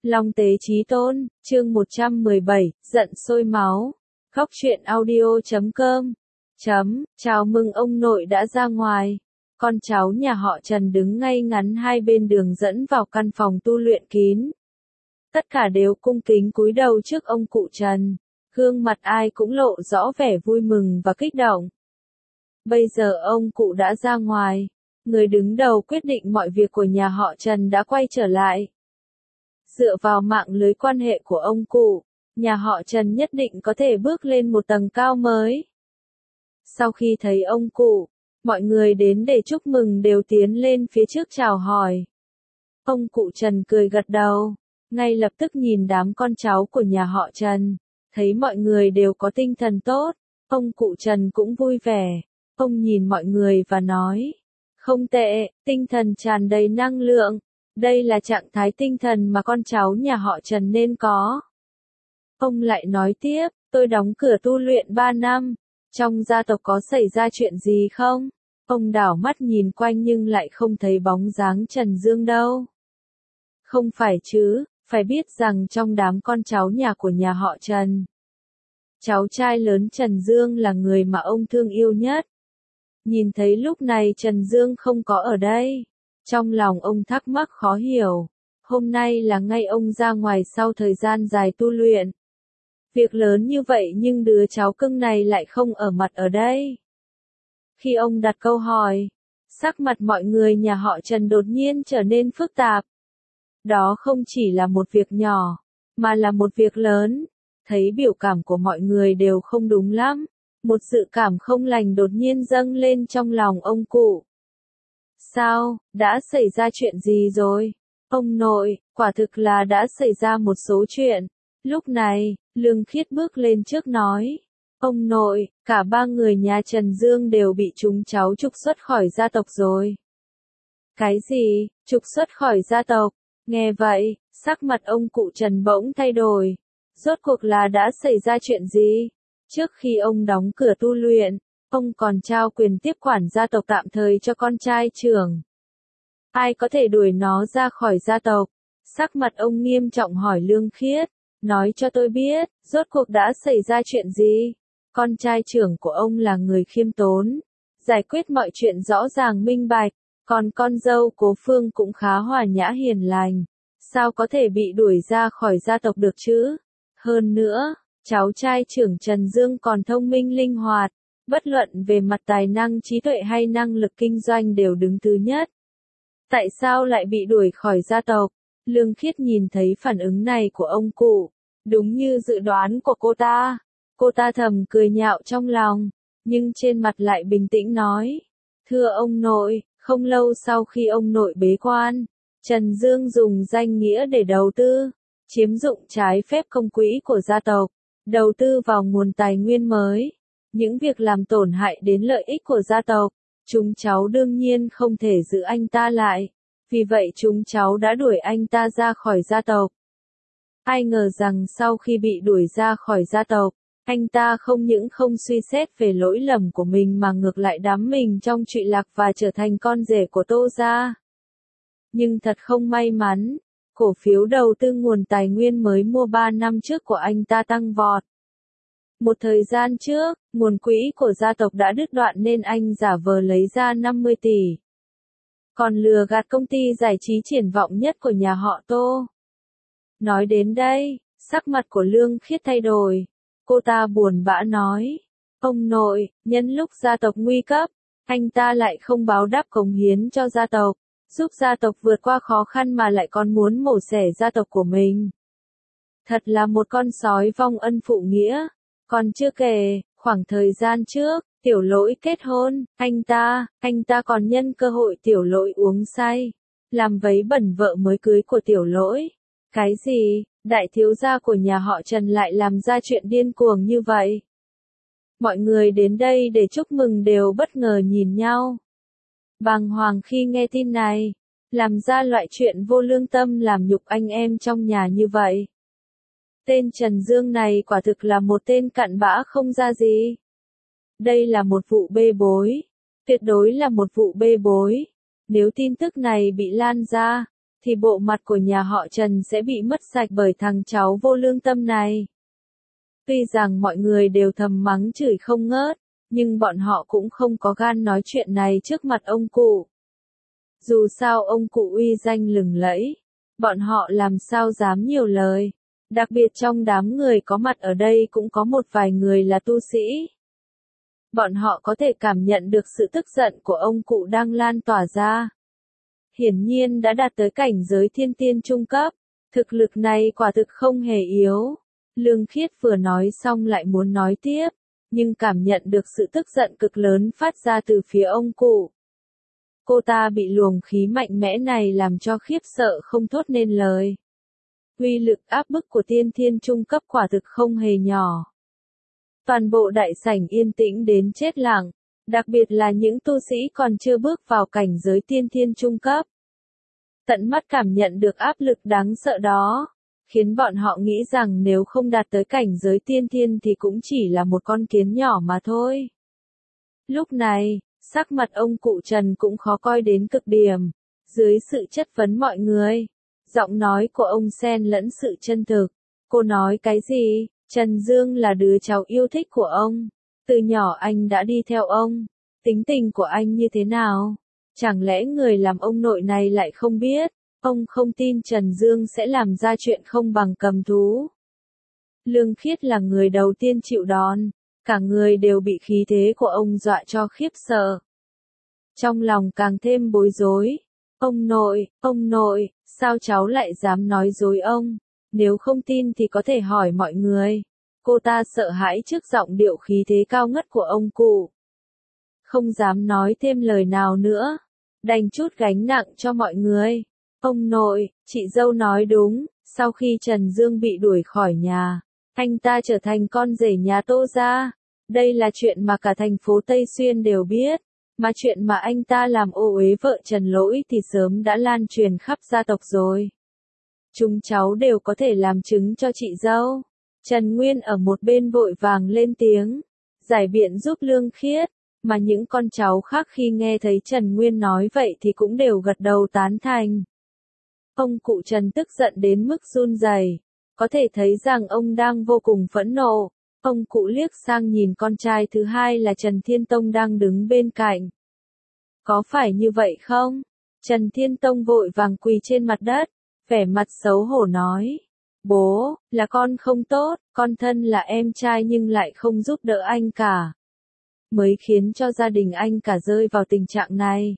Long Tế Chí Tôn, chương 117, giận sôi máu. Góc truyện audio.com. Chào mừng ông nội đã ra ngoài. Con cháu nhà họ Trần đứng ngay ngắn hai bên đường dẫn vào căn phòng tu luyện kín. Tất cả đều cung kính cúi đầu trước ông cụ Trần. Gương mặt ai cũng lộ rõ vẻ vui mừng và kích động. Bây giờ ông cụ đã ra ngoài. Người đứng đầu quyết định mọi việc của nhà họ Trần đã quay trở lại. Dựa vào mạng lưới quan hệ của ông cụ, nhà họ Trần nhất định có thể bước lên một tầng cao mới. Sau khi thấy ông cụ, mọi người đến để chúc mừng đều tiến lên phía trước chào hỏi. Ông cụ Trần cười gật đầu, ngay lập tức nhìn đám con cháu của nhà họ Trần, thấy mọi người đều có tinh thần tốt, ông cụ Trần cũng vui vẻ. Ông nhìn mọi người và nói, không tệ, tinh thần tràn đầy năng lượng. Đây là trạng thái tinh thần mà con cháu nhà họ Trần nên có. Ông lại nói tiếp, tôi đóng cửa tu luyện 3 năm. Trong gia tộc có xảy ra chuyện gì không? Ông đảo mắt nhìn quanh nhưng lại không thấy bóng dáng Trần Dương đâu. Không phải chứ, phải biết rằng trong đám con cháu nhà của nhà họ Trần, cháu trai lớn Trần Dương là người mà ông thương yêu nhất. Nhìn thấy lúc này Trần Dương không có ở đây. Trong lòng ông thắc mắc khó hiểu, hôm nay là ngày ông ra ngoài sau thời gian dài tu luyện. Việc lớn như vậy nhưng đứa cháu cưng này lại không ở mặt ở đây. Khi ông đặt câu hỏi, sắc mặt mọi người nhà họ Trần đột nhiên trở nên phức tạp. Đó không chỉ là một việc nhỏ, mà là một việc lớn. Thấy biểu cảm của mọi người đều không đúng lắm, một sự cảm không lành đột nhiên dâng lên trong lòng ông cụ. Sao, đã xảy ra chuyện gì rồi? Ông nội, quả thực là đã xảy ra một số chuyện. Lúc này, Lương Khiết bước lên trước nói. Ông nội, cả 3 người nhà Trần Dương đều bị chúng cháu trục xuất khỏi gia tộc rồi. Cái gì, trục xuất khỏi gia tộc? Nghe vậy, sắc mặt ông cụ Trần bỗng thay đổi. Rốt cuộc là đã xảy ra chuyện gì? Trước khi ông đóng cửa tu luyện, ông còn trao quyền tiếp quản gia tộc tạm thời cho con trai trưởng. Ai có thể đuổi nó ra khỏi gia tộc? Sắc mặt ông nghiêm trọng hỏi Lương Khiết, nói cho tôi biết, rốt cuộc đã xảy ra chuyện gì? Con trai trưởng của ông là người khiêm tốn, giải quyết mọi chuyện rõ ràng minh bạch, còn con dâu Cố Phương cũng khá hòa nhã hiền lành. Sao có thể bị đuổi ra khỏi gia tộc được chứ? Hơn nữa, cháu trai trưởng Trần Dương còn thông minh linh hoạt. Bất luận về mặt tài năng trí tuệ hay năng lực kinh doanh đều đứng thứ nhất. Tại sao lại bị đuổi khỏi gia tộc? Lương Khiết nhìn thấy phản ứng này của ông cụ, đúng như dự đoán của cô ta. Cô ta thầm cười nhạo trong lòng, nhưng trên mặt lại bình tĩnh nói. Thưa ông nội, không lâu sau khi ông nội bế quan, Trần Dương dùng danh nghĩa để đầu tư, chiếm dụng trái phép công quỹ của gia tộc, đầu tư vào nguồn tài nguyên mới. Những việc làm tổn hại đến lợi ích của gia tộc, chúng cháu đương nhiên không thể giữ anh ta lại, vì vậy chúng cháu đã đuổi anh ta ra khỏi gia tộc. Ai ngờ rằng sau khi bị đuổi ra khỏi gia tộc, anh ta không những không suy xét về lỗi lầm của mình mà ngược lại đắm mình trong trụy lạc và trở thành con rể của Tô gia. Nhưng thật không may mắn, cổ phiếu đầu tư nguồn tài nguyên mới mua 3 năm trước của anh ta tăng vọt. Một thời gian trước, nguồn quỹ của gia tộc đã đứt đoạn nên anh giả vờ lấy ra 50 tỷ. Còn lừa gạt công ty giải trí triển vọng nhất của nhà họ Tô. Nói đến đây, sắc mặt của Lương Khiết thay đổi. Cô ta buồn bã nói. Ông nội, nhân lúc gia tộc nguy cấp, anh ta lại không báo đáp cống hiến cho gia tộc, giúp gia tộc vượt qua khó khăn mà lại còn muốn mổ xẻ gia tộc của mình. Thật là một con sói vong ân phụ nghĩa. Còn chưa kể, khoảng thời gian trước, Tiểu Lỗi kết hôn, anh ta còn nhân cơ hội Tiểu Lỗi uống say, làm vấy bẩn vợ mới cưới của Tiểu Lỗi. Cái gì, đại thiếu gia của nhà họ Trần lại làm ra chuyện điên cuồng như vậy? Mọi người đến đây để chúc mừng đều bất ngờ nhìn nhau. Bàng hoàng khi nghe tin này, làm ra loại chuyện vô lương tâm làm nhục anh em trong nhà như vậy. Tên Trần Dương này quả thực là một tên cặn bã không ra gì. Đây là một vụ bê bối. Tuyệt đối là một vụ bê bối. Nếu tin tức này bị lan ra, thì bộ mặt của nhà họ Trần sẽ bị mất sạch bởi thằng cháu vô lương tâm này. Tuy rằng mọi người đều thầm mắng chửi không ngớt, nhưng bọn họ cũng không có gan nói chuyện này trước mặt ông cụ. Dù sao ông cụ uy danh lừng lẫy, bọn họ làm sao dám nhiều lời. Đặc biệt trong đám người có mặt ở đây cũng có một vài người là tu sĩ. Bọn họ có thể cảm nhận được sự tức giận của ông cụ đang lan tỏa ra. Hiển nhiên đã đạt tới cảnh giới thiên tiên trung cấp, thực lực này quả thực không hề yếu. Lương Khiết vừa nói xong lại muốn nói tiếp, nhưng cảm nhận được sự tức giận cực lớn phát ra từ phía ông cụ. Cô ta bị luồng khí mạnh mẽ này làm cho khiếp sợ không thốt nên lời. Uy lực áp bức của tiên thiên trung cấp quả thực không hề nhỏ. Toàn bộ đại sảnh yên tĩnh đến chết lặng, đặc biệt là những tu sĩ còn chưa bước vào cảnh giới tiên thiên trung cấp. Tận mắt cảm nhận được áp lực đáng sợ đó, khiến bọn họ nghĩ rằng nếu không đạt tới cảnh giới tiên thiên thì cũng chỉ là một con kiến nhỏ mà thôi. Lúc này, sắc mặt ông cụ Trần cũng khó coi đến cực điểm, dưới sự chất vấn mọi người. Giọng nói của ông xen lẫn sự chân thực. Cô nói cái gì? Trần Dương là đứa cháu yêu thích của ông. Từ nhỏ anh đã đi theo ông. Tính tình của anh như thế nào? Chẳng lẽ người làm ông nội này lại không biết? Ông không tin Trần Dương sẽ làm ra chuyện không bằng cầm thú. Lương Khiết là người đầu tiên chịu đòn. Cả người đều bị khí thế của ông dọa cho khiếp sợ. Trong lòng càng thêm bối rối. Ông nội, sao cháu lại dám nói dối ông? Nếu không tin thì có thể hỏi mọi người. Cô ta sợ hãi trước giọng điệu khí thế cao ngất của ông cụ. Không dám nói thêm lời nào nữa. Đành chút gánh nặng cho mọi người. Ông nội, chị dâu nói đúng, sau khi Trần Dương bị đuổi khỏi nhà, anh ta trở thành con rể nhà Tô gia. Đây là chuyện mà cả thành phố Tây Xuyên đều biết. Mà chuyện mà anh ta làm ô uế vợ Trần Lỗi thì sớm đã lan truyền khắp gia tộc rồi. Chúng cháu đều có thể làm chứng cho chị dâu. Trần Nguyên ở một bên vội vàng lên tiếng, giải biện giúp Lương Khiết, mà những con cháu khác khi nghe thấy Trần Nguyên nói vậy thì cũng đều gật đầu tán thành. Ông cụ Trần tức giận đến mức run rẩy, có thể thấy rằng ông đang vô cùng phẫn nộ. Ông cụ liếc sang nhìn con trai thứ hai là Trần Thiên Tông đang đứng bên cạnh. Có phải như vậy không? Trần Thiên Tông vội vàng quỳ trên mặt đất, vẻ mặt xấu hổ nói. Bố, là con không tốt, con thân là em trai nhưng lại không giúp đỡ anh cả. Mới khiến cho gia đình anh cả rơi vào tình trạng này.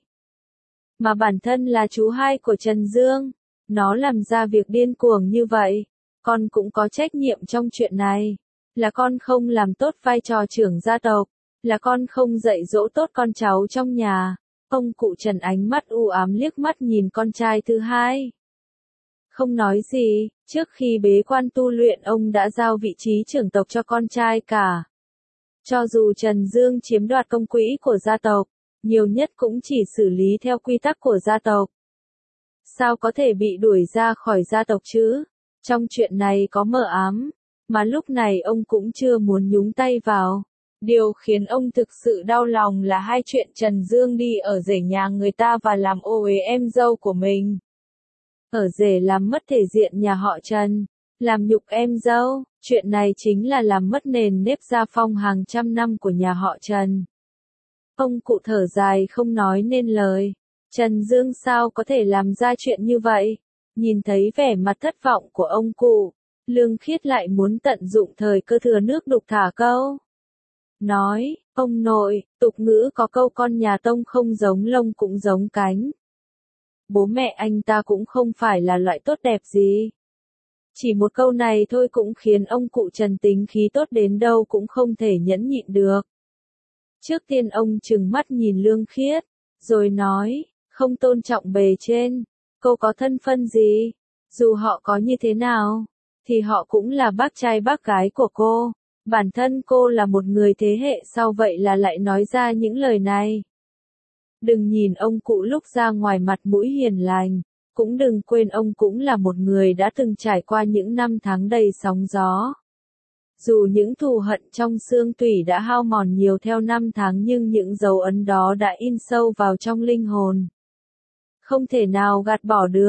Mà bản thân là chú hai của Trần Dương, nó làm ra việc điên cuồng như vậy, con cũng có trách nhiệm trong chuyện này. Là con không làm tốt vai trò trưởng gia tộc, là con không dạy dỗ tốt con cháu trong nhà. Ông cụ Trần ánh mắt u ám liếc mắt nhìn con trai thứ hai. Không nói gì, trước khi bế quan tu luyện ông đã giao vị trí trưởng tộc cho con trai cả. Cho dù Trần Dương chiếm đoạt công quỹ của gia tộc, nhiều nhất cũng chỉ xử lý theo quy tắc của gia tộc. Sao có thể bị đuổi ra khỏi gia tộc chứ? Trong chuyện này có mờ ám, mà lúc này ông cũng chưa muốn nhúng tay vào. Điều khiến ông thực sự đau lòng là hai chuyện Trần Dương đi ở rể nhà người ta và làm ô uế em dâu của mình. Ở rể làm mất thể diện nhà họ Trần, làm nhục em dâu, chuyện này chính là làm mất nền nếp gia phong hàng trăm năm của nhà họ Trần. Ông cụ thở dài không nói nên lời. Trần Dương sao có thể làm ra chuyện như vậy? Nhìn thấy vẻ mặt thất vọng của ông cụ, Lương Khiết lại muốn tận dụng thời cơ thừa nước đục thả câu. Nói, ông nội, tục ngữ có câu con nhà Tông không giống lông cũng giống cánh. Bố mẹ anh ta cũng không phải là loại tốt đẹp gì. Chỉ một câu này thôi cũng khiến ông cụ Trần tính khí tốt đến đâu cũng không thể nhẫn nhịn được. Trước tiên ông trừng mắt nhìn Lương Khiết, rồi nói, không tôn trọng bề trên, cô có thân phận gì? Dù họ có như thế nào, thì họ cũng là bác trai bác gái của cô. Bản thân cô là một người thế hệ sau vậy là lại nói ra những lời này. Đừng nhìn ông cụ lúc ra ngoài mặt mũi hiền lành, cũng đừng quên ông cũng là một người đã từng trải qua những năm tháng đầy sóng gió. Dù những thù hận trong xương tủy đã hao mòn nhiều theo năm tháng nhưng những dấu ấn đó đã in sâu vào trong linh hồn. Không thể nào gạt bỏ được.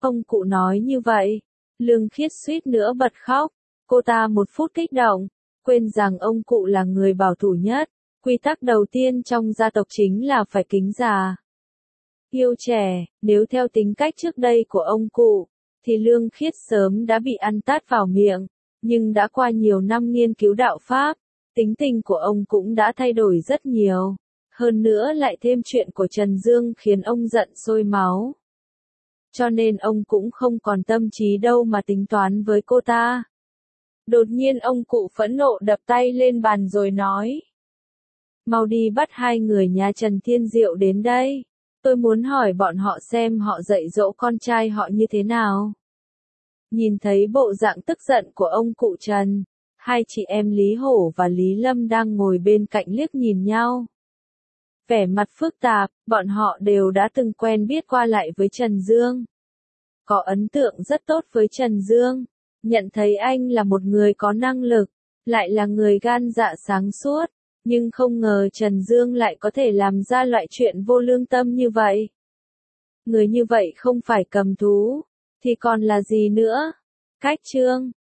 Ông cụ nói như vậy. Lương Khiết suýt nữa bật khóc. Cô ta một phút kích động, quên rằng ông cụ là người bảo thủ nhất. Quy tắc đầu tiên trong gia tộc chính là phải kính già, yêu trẻ. Nếu theo tính cách trước đây của ông cụ, thì Lương Khiết sớm đã bị ăn tát vào miệng. Nhưng đã qua nhiều năm nghiên cứu đạo Pháp, tính tình của ông cũng đã thay đổi rất nhiều. Hơn nữa lại thêm chuyện của Trần Dương khiến ông giận sôi máu. Cho nên ông cũng không còn tâm trí đâu mà tính toán với cô ta. Đột nhiên ông cụ phẫn nộ đập tay lên bàn rồi nói. Mau đi bắt hai người nhà Trần Thiên Diệu đến đây. Tôi muốn hỏi bọn họ xem họ dạy dỗ con trai họ như thế nào. Nhìn thấy bộ dạng tức giận của ông cụ Trần, hai chị em Lý Hổ và Lý Lâm đang ngồi bên cạnh liếc nhìn nhau. Vẻ mặt phức tạp, bọn họ đều đã từng quen biết qua lại với Trần Dương. Có ấn tượng rất tốt với Trần Dương, nhận thấy anh là một người có năng lực, lại là người gan dạ sáng suốt, nhưng không ngờ Trần Dương lại có thể làm ra loại chuyện vô lương tâm như vậy. Người như vậy không phải cầm thú, thì còn là gì nữa? Cách chương